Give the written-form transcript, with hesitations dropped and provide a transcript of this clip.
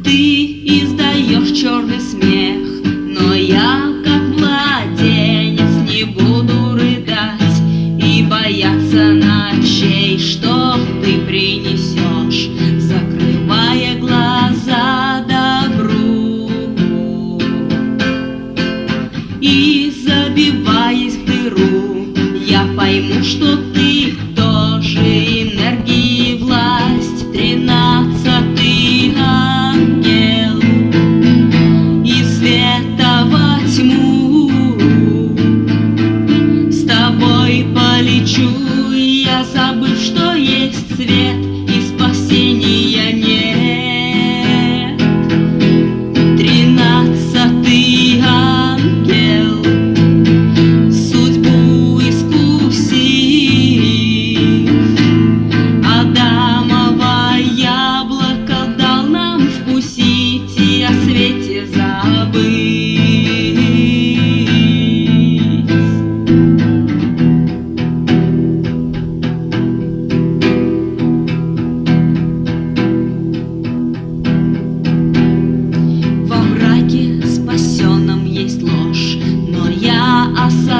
Ты издаешь черный смех, но я, как младенец, не буду рыдать и бояться ночей, что ты принесешь, закрывая глаза добру и забиваясь в дыру. Я пойму, что ты тоже энергии власть, 13-й ангел из света во тьму. С тобой полечу я, забыв, что есть свет и спасения нет. 13-й ангел, судьбу искусив, Адамово яблоко дал нам вкусить и о свете забыть. Во мраке спасенном есть ложь, но я осознаю,